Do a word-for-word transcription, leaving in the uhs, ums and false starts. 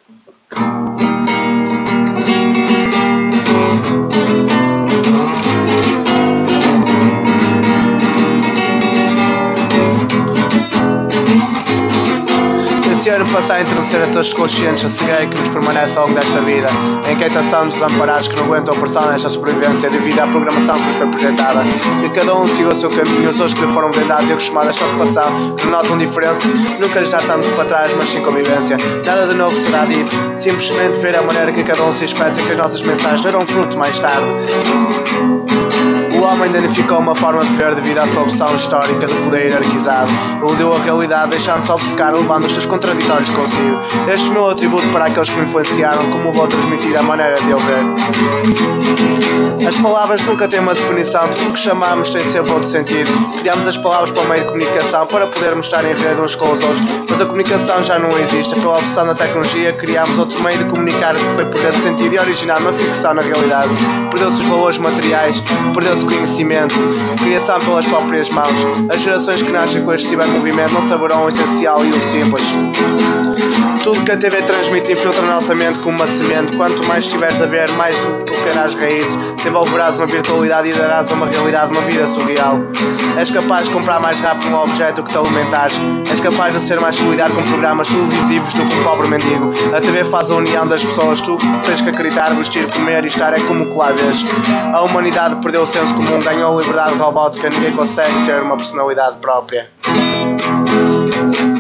Esse ano passar a introdução a todos os conscientes a cegueira que nos permanece ao longo desta vida, a inquietação dos desamparados que não aguentam a pressão nesta sobrevivência devido à programação que lhes foi projetada, que cada um siga o seu caminho, os outros que lhe foram vendados e acostumados a esta ocupação, que notam diferença, nunca lhes dá tanto para trás, mas sim convivência. Nada de novo será dito, simplesmente ver a maneira que cada um se expressa e que as nossas mensagens darão fruto mais tarde. O homem identificou uma forma de ver devido à sua opção histórica de poder hierarquizado. Eludeu a realidade, deixando-se obcecar, levando os seus contraditórios consigo. Este meu atributo para aqueles que me influenciaram, como vou transmitir a maneira de eu ver. As palavras nunca têm uma definição, tudo o que chamamos tem sempre outro sentido. Criamos as palavras para o meio de comunicação, para podermos estar em rede uns com os outros, mas a comunicação já não existe. Pela opção da tecnologia, criamos outro meio de comunicar que foi perder sentido e originar uma ficção na realidade. Perdeu-se os valores materiais, perdeu-se conhecimento, criação pelas próprias mãos. As gerações que nascem com este cibermovimento não saberão o essencial e o simples. Tudo que a T V transmite infiltra na nossa mente como uma semente. Quanto mais estiveres a ver, mais tocarás raízes, desenvolverás uma virtualidade e darás a uma realidade uma vida surreal. És capaz de comprar mais rápido um objeto que te alimentares. És capaz de ser mais solidário com programas televisivos do que um pobre mendigo. A T V faz a união das pessoas. Tu tens que acreditar, vestir, comer e estar é como que lá vês. A humanidade perdeu o senso comum, ganhou liberdade robótica. Ninguém consegue ter uma personalidade própria.